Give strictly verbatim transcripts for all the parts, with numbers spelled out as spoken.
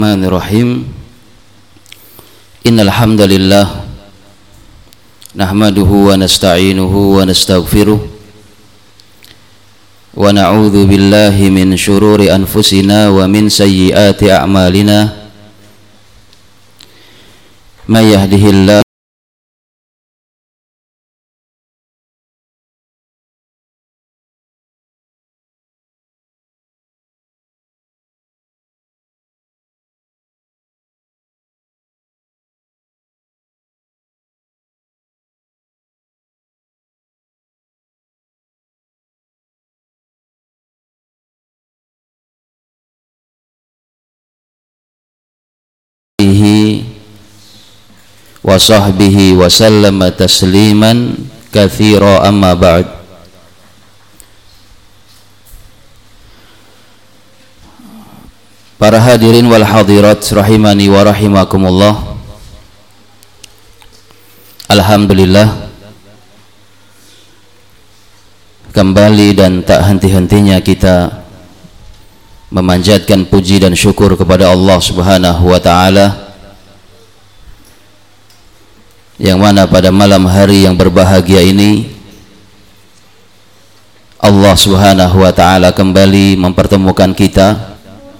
Bismillahirrahmanirrahim. Innal hamdalillah nahmaduhu wa nasta'inuhu wa nastaghfiruh wa na'udzu billahi min syururi anfusina wa min sayyiati a'malina. May yahdihillahu wa sahbihi wa sallama tasliman katsira, amma ba'd. Para hadirin wal hadirat rahimani wa rahimakumullah. Alhamdulillah, kembali dan tak henti-hentinya kita memanjatkan puji dan syukur kepada Allah Subhanahu wa ta'ala, yang mana pada malam hari yang berbahagia ini Allah Subhanahu wa ta'ala kembali mempertemukan kita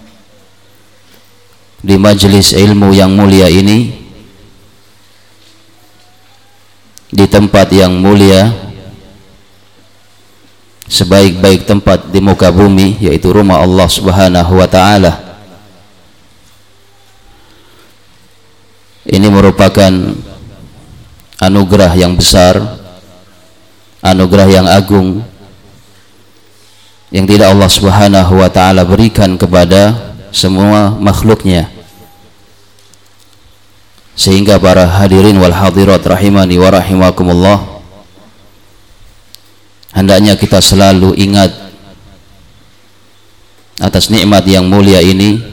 di majelis ilmu yang mulia ini, di tempat yang mulia, sebaik-baik tempat di muka bumi, yaitu rumah Allah Subhanahu wa ta'ala. Ini merupakan anugerah yang besar, anugerah yang agung, yang tidak Allah Subhanahu wa ta'ala berikan kepada semua makhluknya. Sehingga para hadirin wal hadirat rahimani wa rahimakumullah, hendaknya kita selalu ingat atas nikmat yang mulia ini.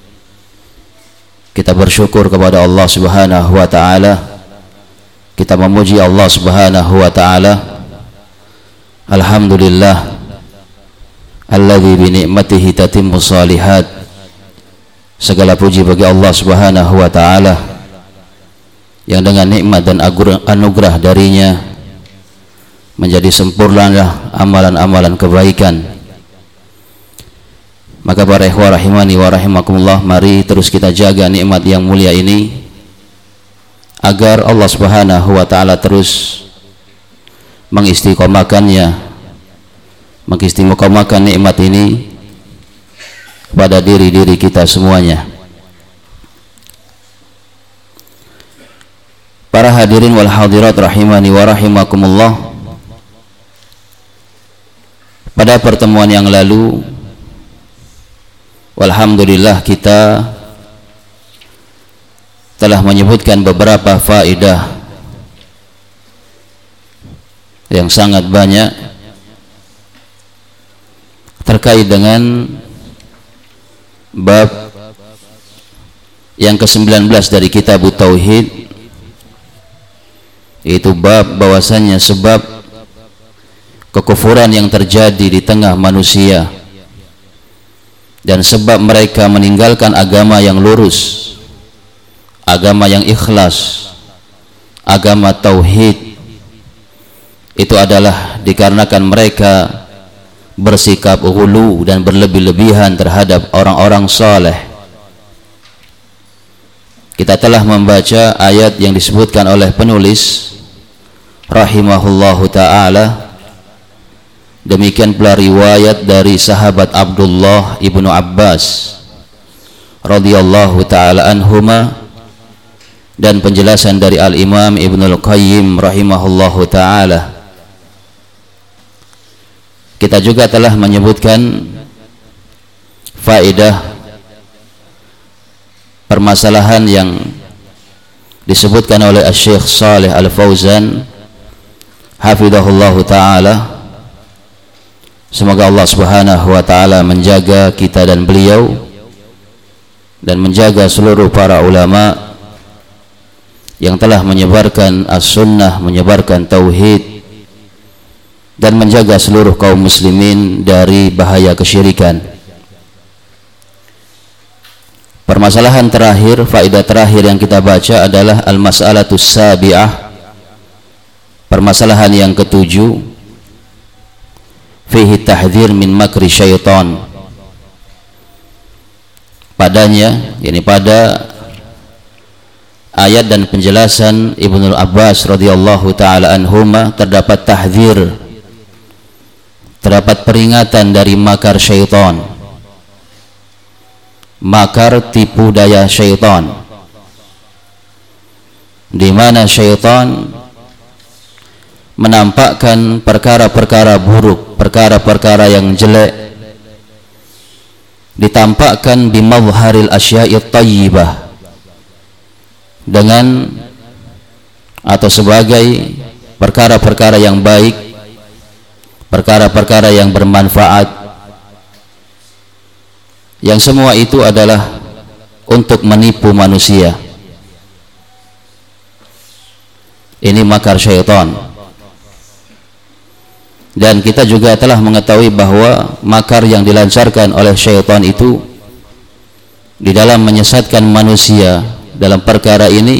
Kita bersyukur kepada Allah Subhanahu wa ta'ala, kita memuji Allah Subhanahu wa ta'ala. Alhamdulillah alladzi bi ni'matihi tatimmu shalihat. Segala puji bagi Allah Subhanahu wa ta'ala yang dengan nikmat dan anugerah darinya menjadi sempurnalah amalan-amalan kebaikan. Maka para ikhwah rahimani wa rahimakumullah, mari terus kita jaga nikmat yang mulia ini, agar Allah Subhanahu wa ta'ala terus mengistiqomahkannya, mengistiqomahkan nikmat ini pada diri-diri kita semuanya. Para hadirin wal hadirat rahimani wa rahimakumullah, pada pertemuan yang lalu walhamdulillah kita telah menyebutkan beberapa faedah yang sangat banyak terkait dengan bab yang kesembilan belas dari kitab Tauhid, yaitu bab bahwasannya sebab kekufuran yang terjadi di tengah manusia dan sebab mereka meninggalkan agama yang lurus, agama yang ikhlas, agama tauhid, itu adalah dikarenakan mereka bersikap ghulu dan berlebih-lebihan terhadap orang-orang saleh. Kita telah membaca ayat yang disebutkan oleh penulis rahimahullahu ta'ala. Demikian pula riwayat dari sahabat Abdullah ibnu Abbas radhiyallahu ta'ala anhuma, dan penjelasan dari Al-Imam Ibnul Qayyim rahimahullahu ta'ala. Kita juga telah menyebutkan faedah permasalahan yang disebutkan oleh Syekh Shalih Al-Fauzan hafizahullahu ta'ala. Semoga Allah Subhanahu wa ta'ala menjaga kita dan beliau, dan menjaga seluruh para ulama yang telah menyebarkan as-sunnah, menyebarkan tauhid, dan menjaga seluruh kaum muslimin dari bahaya kesyirikan. Permasalahan terakhir, faedah terakhir yang kita baca adalah al-mas'alatus sabi'ah, permasalahan yang ketujuh, fihi tahdhir min makri syaitan. Padanya, yakni pada ayat dan penjelasan Ibnu Abbas radhiyallahu taala anhuma terdapat tahdzir, terdapat peringatan dari makar syaitan, makar tipu daya syaitan, di mana syaitan menampakkan perkara-perkara buruk, perkara-perkara yang jelek, ditampakkan di mawharil asya'i thayyibah, dengan atau sebagai perkara-perkara yang baik, perkara-perkara yang bermanfaat, yang semua itu adalah untuk menipu manusia. Ini makar syaitan. Dan kita juga telah mengetahui bahwa makar yang dilancarkan oleh syaitan itu di dalam menyesatkan manusia dalam perkara ini,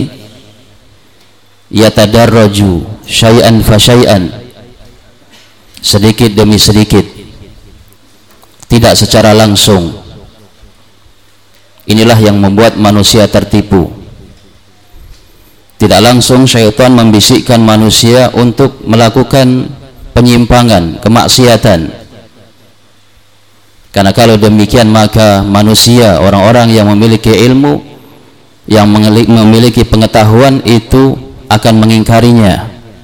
yatadarraju syai'an fa syai'an, sedikit demi sedikit, tidak secara langsung. Inilah yang membuat manusia tertipu. Tidak langsung syaitan membisikkan manusia untuk melakukan penyimpangan, kemaksiatan. Karena kalau demikian maka manusia, orang-orang yang memiliki ilmu, yang memiliki pengetahuan itu akan mengingkarinya.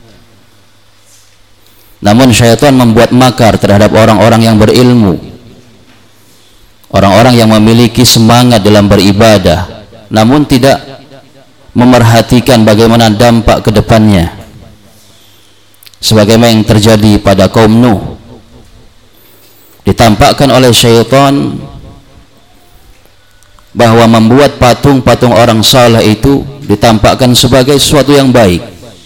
Namun syaitan membuat makar terhadap orang-orang yang berilmu, orang-orang yang memiliki semangat dalam beribadah, namun tidak memerhatikan bagaimana dampak ke depannya. Sebagaimana yang terjadi pada kaum Nuh, ditampakkan oleh syaitan bahwa membuat patung-patung orang saleh itu ditampakkan sebagai sesuatu yang baik,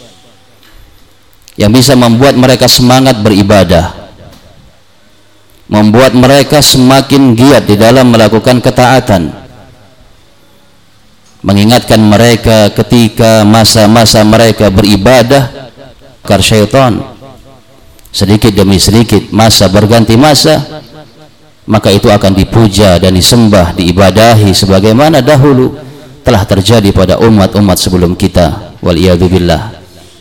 yang bisa membuat mereka semangat beribadah, membuat mereka semakin giat di dalam melakukan ketaatan, mengingatkan mereka ketika masa-masa mereka beribadah. Makar syaitan sedikit demi sedikit, masa berganti masa, maka itu akan dipuja dan disembah, diibadahi sebagaimana dahulu telah terjadi pada umat-umat sebelum kita, waliyadzubillah.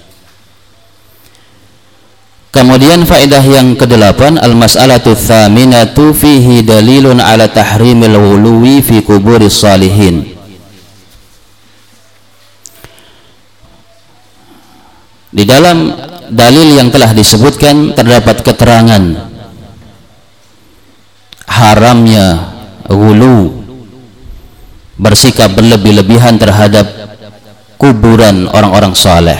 Kemudian faedah yang kedelapan, al-mas'alatu tsaminatu fihi dalilun ala tahrimil ghuluwi fi kuburis salihin. Di dalam dalil yang telah disebutkan terdapat keterangan haramnya ghulu, bersikap berlebih-lebihan terhadap kuburan orang-orang saleh.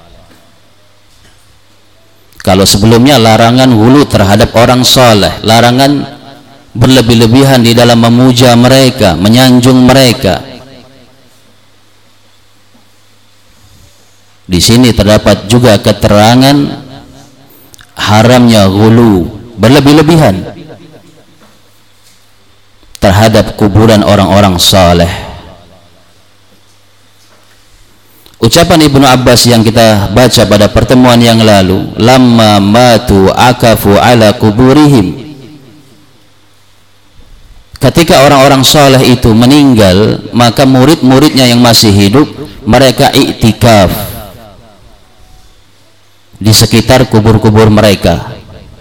Kalau sebelumnya larangan ghulu terhadap orang saleh, larangan berlebih-lebihan di dalam memuja mereka, menyanjung mereka. Di sini terdapat juga keterangan haramnya ghulu, berlebih-lebihan terhadap kuburan orang-orang saleh. Ucapan Ibnu Abbas yang kita baca pada pertemuan yang lalu, lamma matu akafu ala kuburihim, ketika orang-orang saleh itu meninggal, maka murid-muridnya yang masih hidup, mereka iktikaf di sekitar kubur-kubur mereka.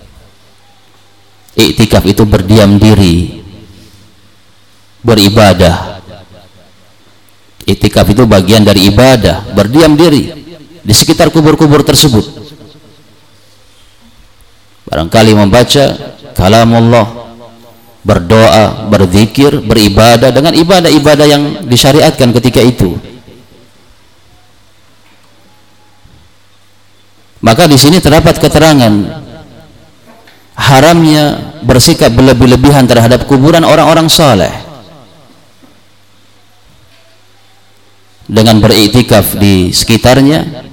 Iktikaf itu berdiam diri, beribadah. Iktikaf itu bagian dari ibadah, berdiam diri di sekitar kubur-kubur tersebut. Barangkali membaca kalamullah, berdoa, berzikir, beribadah dengan ibadah-ibadah yang disyariatkan ketika itu. Maka di sini terdapat keterangan haramnya bersikap berlebih-lebihan terhadap kuburan orang-orang saleh dengan beriktikaf di sekitarnya,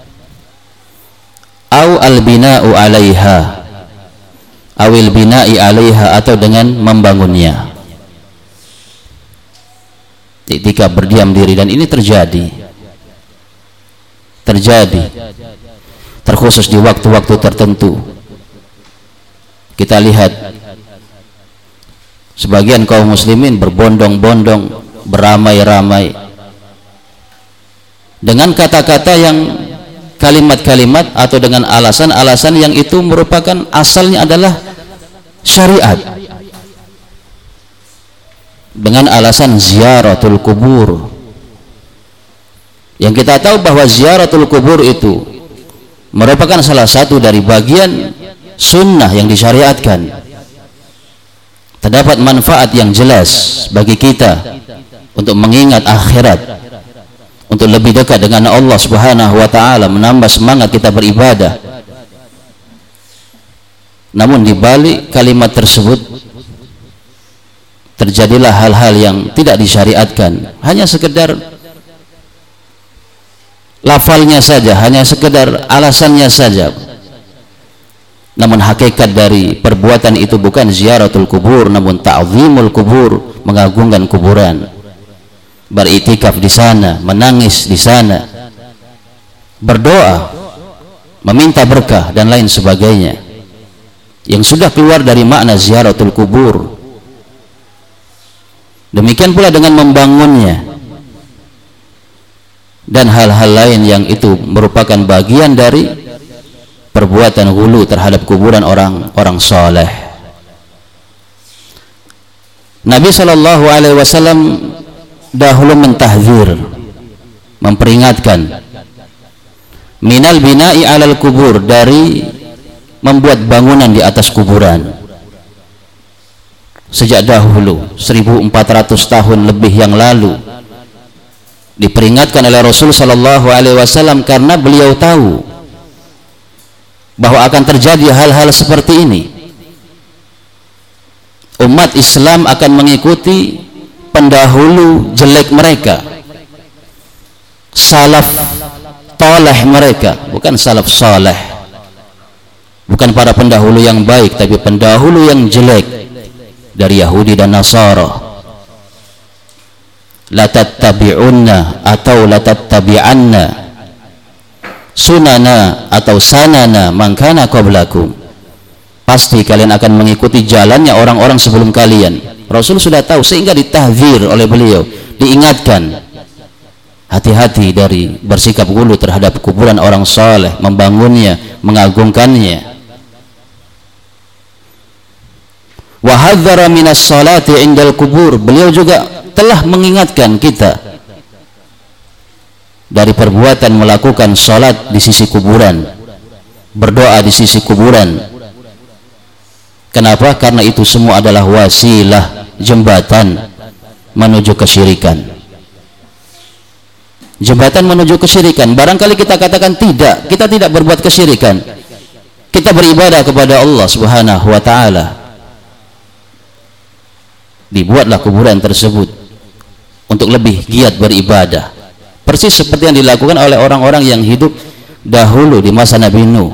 au al-bina'u 'alaiha, awil bina'i 'alaiha, atau dengan membangunnya. iktikaf berdiam diri, dan ini terjadi terjadi terkhusus di waktu-waktu tertentu. Kita lihat sebagian kaum muslimin berbondong-bondong, beramai-ramai dengan kata-kata yang kalimat-kalimat atau dengan alasan-alasan yang itu merupakan asalnya adalah syariat, dengan alasan ziaratul kubur, yang kita tahu bahwa ziaratul kubur itu merupakan salah satu dari bagian sunnah yang disyariatkan. Terdapat manfaat yang jelas bagi kita untuk mengingat akhirat, untuk lebih dekat dengan Allah Subhanahu wa taala, menambah semangat kita beribadah. Namun di balik kalimat tersebut terjadilah hal-hal yang tidak disyariatkan, hanya sekedar lafalnya saja, hanya sekedar alasannya saja. Namun hakikat dari perbuatan itu bukan ziaratul kubur, namun ta'zimul kubur, mengagungkan kuburan, beriktikaf di sana, menangis di sana, berdoa, meminta berkah dan lain sebagainya, yang sudah keluar dari makna ziaratul kubur. Demikian pula dengan membangunnya dan hal-hal lain yang itu merupakan bagian dari perbuatan hulu terhadap kuburan orang-orang soleh. Nabi Shallallahu Alaihi Wasallam dahulu mentahzir, memperingatkan minal bina'i alal kubur, dari membuat bangunan di atas kuburan. Sejak dahulu, seribu empat ratus tahun lebih yang lalu, diperingatkan oleh Rasul Shallallahu Alaihi Wasallam karena beliau tahu bahwa akan terjadi hal-hal seperti ini. Umat Islam akan mengikuti pendahulu jelek mereka, salaf toleh mereka, bukan salaf soleh, bukan para pendahulu yang baik, tapi pendahulu yang jelek dari Yahudi dan Nasara. La tattabi'unna atau la tattabi'anna sunana atau sanana man kana qablakum, pasti kalian akan mengikuti jalannya orang-orang sebelum kalian. Rasul sudah tahu, sehingga ditahzir oleh beliau, diingatkan, hati-hati dari bersikap gulu terhadap kuburan orang saleh, membangunnya, mengagungkannya. Wa hadzara minas salati indal kubur, beliau juga telah mengingatkan kita dari perbuatan melakukan salat di sisi kuburan, berdoa di sisi kuburan. Kenapa? Karena itu semua adalah wasilah, jembatan menuju kesyirikan. Jembatan menuju kesyirikan. Barangkali kita katakan tidak, kita tidak berbuat kesyirikan, kita beribadah kepada Allah Subhanahu wa taala. Dibuatlah kuburan tersebut untuk lebih giat beribadah, persis seperti yang dilakukan oleh orang-orang yang hidup dahulu di masa Nabi Nuh.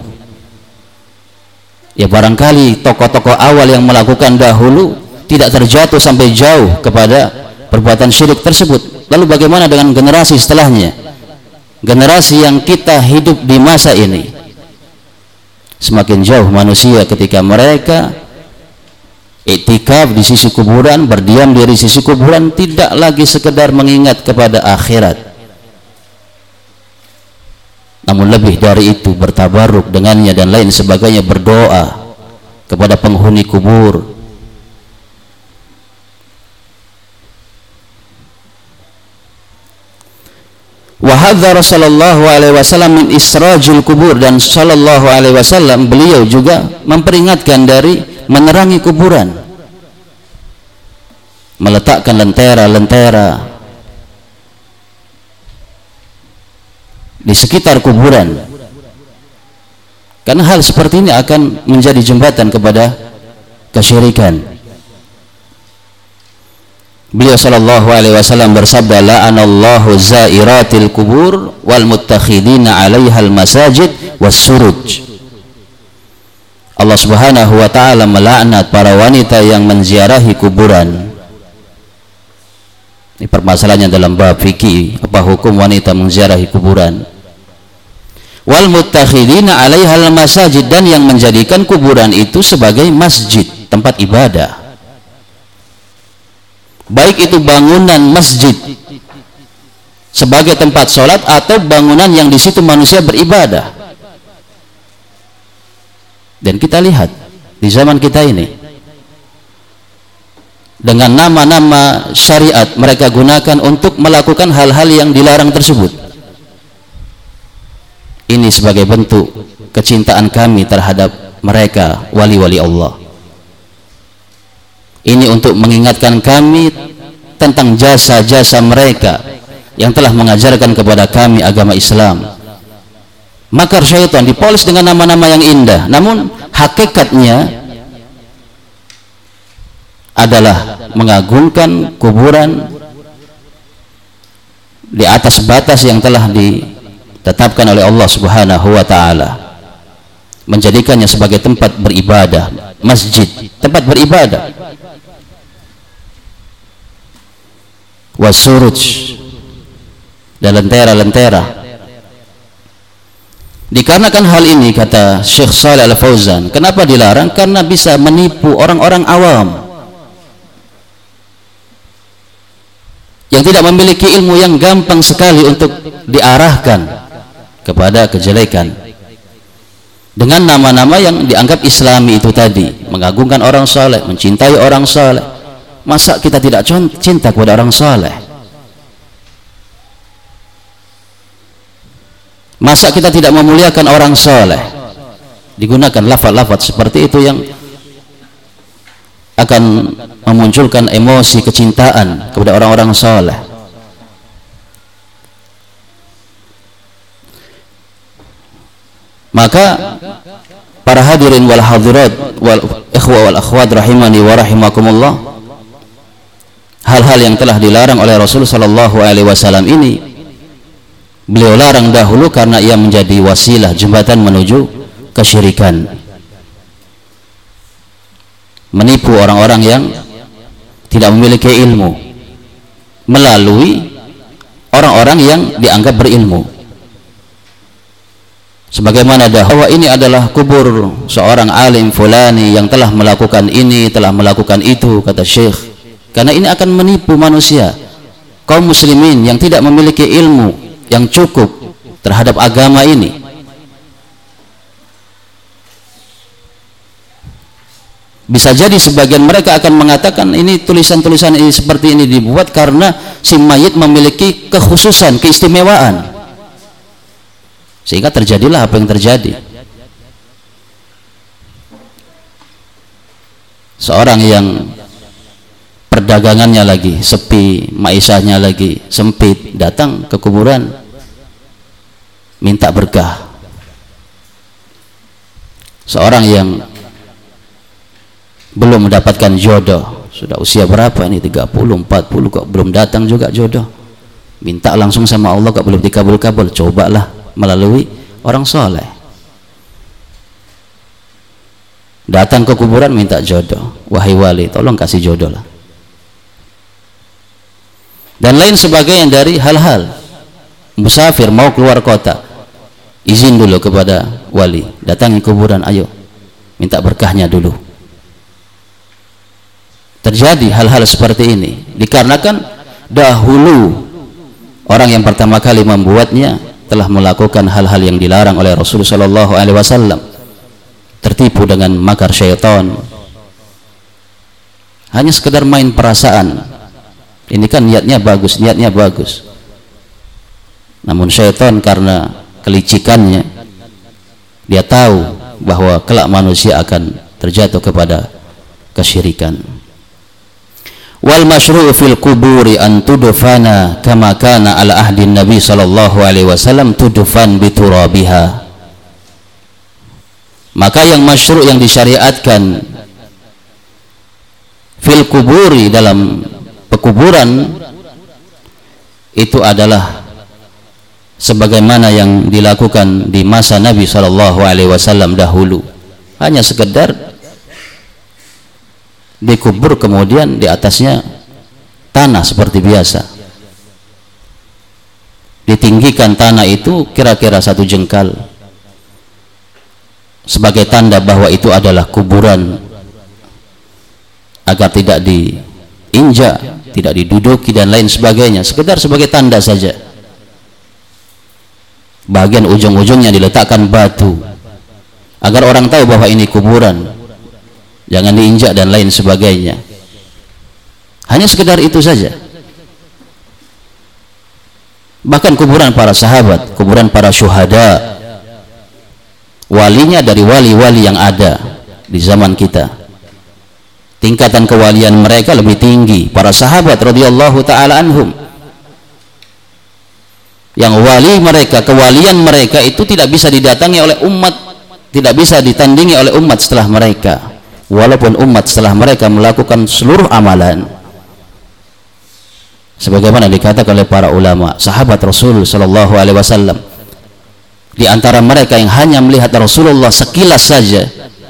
Ya, barangkali tokoh-tokoh awal yang melakukan dahulu tidak terjatuh sampai jauh kepada perbuatan syirik tersebut. Lalu bagaimana dengan generasi setelahnya, generasi yang kita hidup di masa ini? Semakin jauh manusia ketika mereka iktikaf di sisi kuburan, berdiam diri di sisi kuburan, tidak lagi sekedar mengingat kepada akhirat, namun lebih dari itu bertabaruk dengannya dan lain sebagainya, berdoa kepada penghuni kubur. Wa hadzara sallallahu alaihi wasallam min israjil kubur, dan sallallahu alaihi wasallam beliau juga memperingatkan dari menerangi kuburan, meletakkan lentera-lentera di sekitar kuburan, karena hal seperti ini akan menjadi jembatan kepada kesyirikan. Beliau sallallahu alaihi wasallam bersabda, la'anallahu zairatil kubur wal muttakhidina 'alaihal masajid was suruj. Allah Subhanahu wa taala melaknat para wanita yang menziarahi kuburan Ini permasalahannya dalam bab fikih, apa hukum wanita menziarahi kuburan. Wal muttakhidina 'alaihal masajid, dan yang menjadikan kuburan itu sebagai masjid, tempat ibadah. Baik itu bangunan masjid sebagai tempat sholat atau bangunan yang di situ manusia beribadah. Dan kita lihat di zaman kita ini, dengan nama-nama syariat mereka gunakan untuk melakukan hal-hal yang dilarang tersebut. Ini sebagai bentuk kecintaan kami terhadap mereka, wali-wali Allah. Ini untuk mengingatkan kami tentang jasa-jasa mereka yang telah mengajarkan kepada kami agama Islam. Makar syaitan dipoles dengan nama-nama yang indah, namun hakikatnya adalah mengagungkan kuburan di atas batas yang telah ditetapkan oleh Allah Subhanahu wa taala, menjadikannya sebagai tempat beribadah, masjid, tempat beribadah. Wasuruj, dan lentera-lentera. Dikarenakan hal ini, kata Syekh Shalih Al Fauzan, kenapa dilarang? Karena bisa menipu orang-orang awam yang tidak memiliki ilmu, yang gampang sekali untuk diarahkan kepada kejelekan dengan nama-nama yang dianggap islami itu tadi, mengagungkan orang saleh, mencintai orang saleh. Masa kita tidak cinta kepada orang saleh? Masa kita tidak memuliakan orang saleh? Digunakan lafaz-lafaz seperti itu yang akan memunculkan emosi kecintaan kepada orang-orang saleh. Maka para hadirin wal hadirat wal ikhwa wal akhwat rahimani wa rahimakumullah, hal-hal yang telah dilarang oleh Rasul sallallahu alaihi wasallam ini beliau larang dahulu karena ia menjadi wasilah, jembatan menuju kesyirikan, menipu orang-orang yang tidak memiliki ilmu melalui orang-orang yang dianggap berilmu. Sebagaimana dahulu ini adalah kubur seorang alim fulani yang telah melakukan ini, telah melakukan itu, kata Syekh, karena ini akan menipu manusia, kaum muslimin yang tidak memiliki ilmu yang cukup terhadap agama ini. Bisa jadi sebagian mereka akan mengatakan ini tulisan-tulisan ini seperti ini dibuat karena si mayit memiliki kekhususan, keistimewaan, sehingga terjadilah apa yang terjadi. Seorang yang perdagangannya lagi sepi, maisahnya lagi sempit, datang ke kuburan minta berkah. Seorang yang belum mendapatkan jodoh, sudah usia berapa ini, tiga puluh, empat puluh, kok belum datang juga jodoh, minta langsung sama Allah kok belum dikabul-kabul. Cobalah melalui orang soleh, datang ke kuburan minta jodoh, wahai wali tolong kasih jodoh lah, dan lain sebagainya dari hal-hal. Musafir mau keluar kota, izin dulu kepada wali, datangi kuburan, ayo minta berkahnya dulu. Terjadi hal-hal seperti ini dikarenakan dahulu orang yang pertama kali membuatnya telah melakukan hal-hal yang dilarang oleh Rasulullah shallallahu alaihi wasallam, tertipu dengan makar syaitan, hanya sekedar main perasaan. Ini kan niatnya bagus, niatnya bagus, namun syaitan karena kelicikannya dia tahu bahwa kelak manusia akan terjatuh kepada kesyirikan. Wal masyru'u fil kuburi an tudfana kama kana ala ahdi Nabi sallallahu alaihi wasallam tudfan biturabiha. Maka yang masyru', yang disyariatkan fil kuburi, dalam pekuburan, itu adalah sebagaimana yang dilakukan di masa Nabi sallallahu alaihi wasallam dahulu, hanya sekedar dikubur kemudian di atasnya tanah seperti biasa. ditinggikan tanah itu kira-kira satu jengkal sebagai tanda bahwa itu adalah kuburan, agar tidak diinjak, tidak diduduki dan lain sebagainya, sekedar sebagai tanda saja. Bagian ujung-ujungnya diletakkan batu agar orang tahu bahwa ini kuburan, jangan diinjak dan lain sebagainya. Hanya sekedar itu saja. Bahkan kuburan para sahabat, kuburan para syuhada, walinya dari wali-wali yang ada di zaman kita, tingkatan kewalian mereka lebih tinggi. Para sahabat radhiyallahu taala anhum, yang wali mereka, kewalian mereka itu tidak bisa didatangi oleh umat, tidak bisa ditandingi oleh umat setelah mereka, walaupun umat setelah mereka melakukan seluruh amalan. Sebagaimana dikatakan oleh para ulama, sahabat Rasul sallallahu alaihi wasallam, di antara mereka yang hanya melihat Rasulullah sekilas saja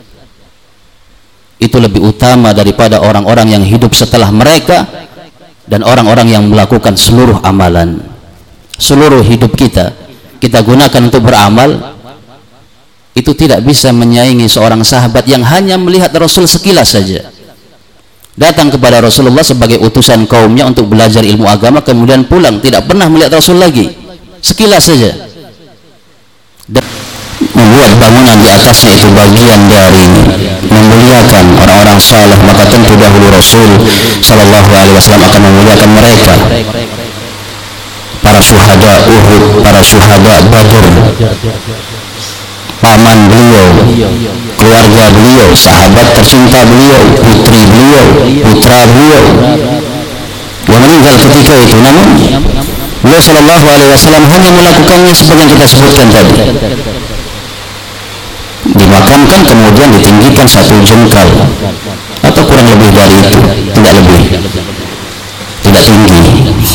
itu lebih utama daripada orang-orang yang hidup setelah mereka dan orang-orang yang melakukan seluruh amalan. Seluruh hidup kita kita gunakan untuk beramal, itu tidak bisa menyaingi seorang sahabat yang hanya melihat Rasul sekilas saja, datang kepada Rasulullah sebagai utusan kaumnya untuk belajar ilmu agama, kemudian pulang, tidak pernah melihat Rasul lagi, sekilas saja, dan membuat bangunan di atasnya itu bagian dari memuliakan orang-orang saleh. Maka tentu dahulu Rasul sallallahu alaihi wasallam akan memuliakan mereka, para syuhada Uhud, para syuhada Badr, paman beliau, keluarga beliau, sahabat tercinta beliau, putri beliau, putra beliau yang meninggal ketika itu. Namun beliau sallallahu alaihi wasallam hanya melakukannya seperti yang kita sebutkan tadi, dimakamkan kemudian ditinggikan satu jengkal atau kurang lebih dari itu, tidak lebih, tidak tinggi.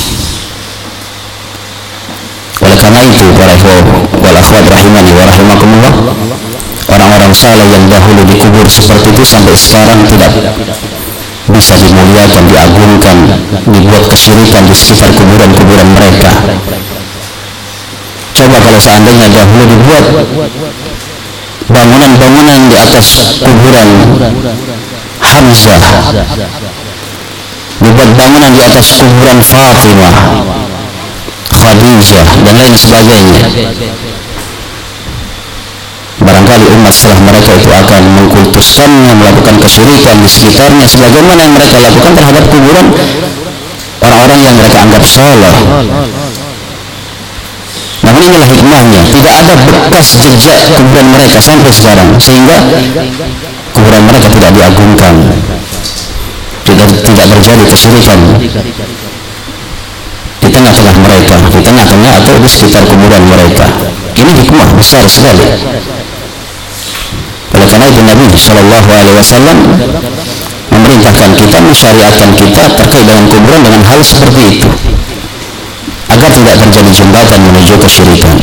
Oleh karena itu, para ikhwah wal akhwat rahimani wa rahimakumullah, orang-orang saleh yang dahulu dikubur seperti itu sampai sekarang tidak bisa dimuliakan, diagungkan, dibuat kesyirikan di sekitar kuburan-kuburan mereka. Coba kalau seandainya dahulu dibuat bangunan-bangunan di atas kuburan Hamzah, dibuat bangunan di atas kuburan Fatimah, Khadijah dan lain sebagainya, barangkali umat setelah mereka itu akan mengkultuskannya, melakukan kesyirikan di sekitarnya sebagaimana yang mereka lakukan terhadap kuburan orang-orang yang mereka anggap saleh. Namun inilah hikmahnya, tidak ada bekas jejak kuburan mereka sampai sekarang, sehingga kuburan mereka tidak diagungkan, tidak, tidak terjadi kesyirikan di tengah-tengah mereka, di tengah-tengah atau di sekitar kuburan mereka. Ini hikmah besar sekali. Oleh karena itu Nabi Shallallahu Alaihi Wasallam memerintahkan kita, mensyariatkan kita terkait dengan kuburan dengan hal seperti itu, agar tidak terjadi jembatan menuju kesyirikan.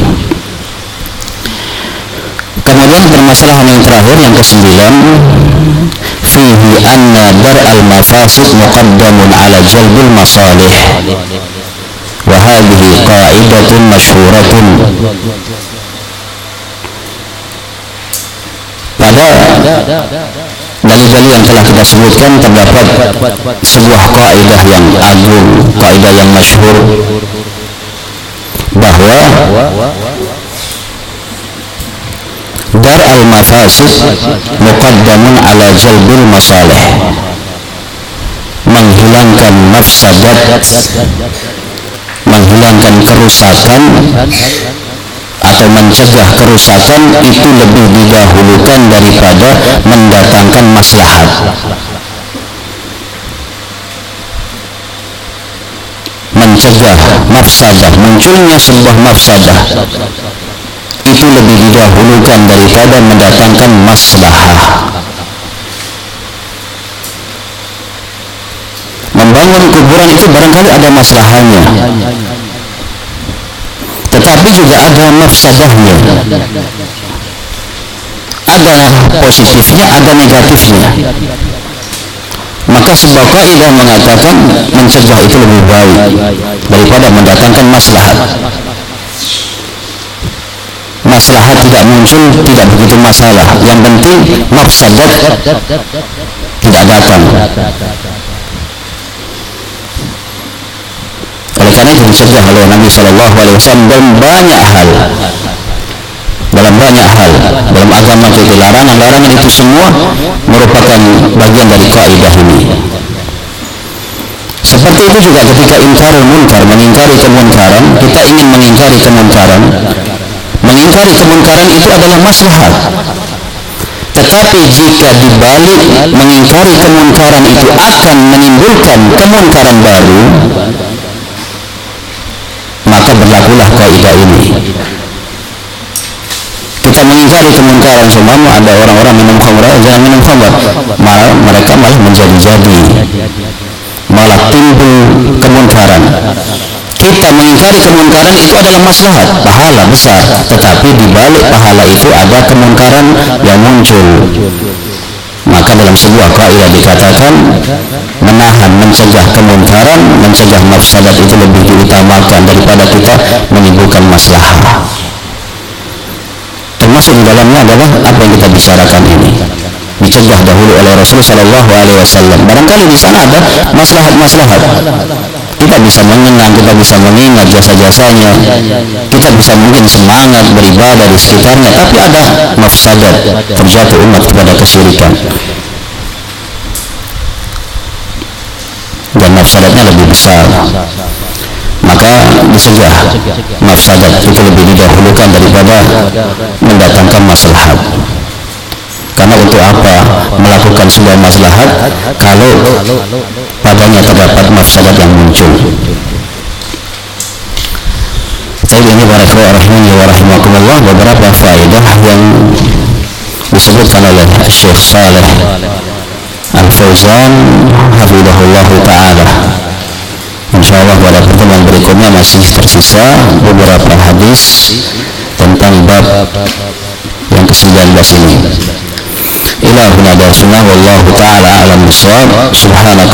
Kemudian permasalahan yang terakhir, yang kesembilan, fihi anna dar'al mafasid muqaddamun ala jalbil masalih. Wahadihi qa'idatun masyhuratun. Pada dalil-dalil yang telah kita sebutkan terdapat sebuah kaidah yang agung, kaidah yang masyhur, bahwa dar al-mafasid muqaddamun ala jalbil masalih, menghilangkan mafsadat, menghilangkan kerusakan atau mencegah kerusakan itu lebih didahulukan daripada mendatangkan maslahat. Mencegah mafsadah, munculnya sebuah mafsadah itu lebih didahulukan daripada mendatangkan maslahah. Membangun kuburan itu barangkali ada maslahahnya, tetapi juga ada mafsadahnya, ada positifnya, ada negatifnya. Maka sebuah kaidah mengatakan mencegah itu lebih baik daripada mendatangkan maslahat. maslahat tidak muncul tidak begitu masalah, yang penting mafsadat tidak datang. Oleh karena itu dicegah oleh Nabi Shallallahu Alaihi Wasallam dalam banyak hal, dalam banyak hal dalam agama kita. Larangan-larangan itu semua merupakan bagian dari kaidah ini. Seperti itu juga ketika ingkarul munkar, mengingkari kemunkaran. Kita ingin mengingkari kemunkaran, mengingkari kemunkaran itu adalah maslahat. Tetapi jika dibalik mengingkari kemunkaran itu akan menimbulkan kemunkaran baru, maka berlakulah kaidah ini. Kita mengingkari kemunkaran, seumpama ada orang-orang minum khamr, jangan minum khamr, malah mereka malah menjadi-jadi, malah timbul kemunkaran. Kita mengingkari kemunkaran itu adalah maslahat, pahala besar, tetapi di balik pahala itu ada kemunkaran yang muncul. Maka dalam sebuah kaidah dikatakan menahan, mencegah kemunkaran, mencegah mafsadat itu lebih diutamakan daripada kita menimbulkan maslahat. Termasuk di dalamnya adalah apa yang kita bicarakan ini, dicegah dahulu oleh Rasulullah Shallallahu Alaihi Wasallam. Barangkali di sana ada maslahat-maslahat. Kita bisa mengenang, kita bisa mengingat jasa-jasanya, kita bisa mungkin semangat beribadah di sekitarnya, tapi ada mafsadat, terjatuh umat kepada kesyirikan, dan mafsadatnya lebih besar. Maka dicegah mafsadat itu lebih didahulukan daripada mendatangkan maslahat. Karena untuk apa melakukan sebuah maslahat kalau padanya terdapat mafsadat yang muncul? Jadi ini barakallahu rahimani wa rahimakumullah beberapa faedah yang disebutkan oleh Syekh Saleh Al-Fauzan hafizahullah ta'ala. Insyaallah pada pertemuan berikutnya masih tersisa beberapa hadis tentang bab yang kesembilan belas ini. Ila huna darsuna wallahu ta'ala a'lam bissawab. Subhanaka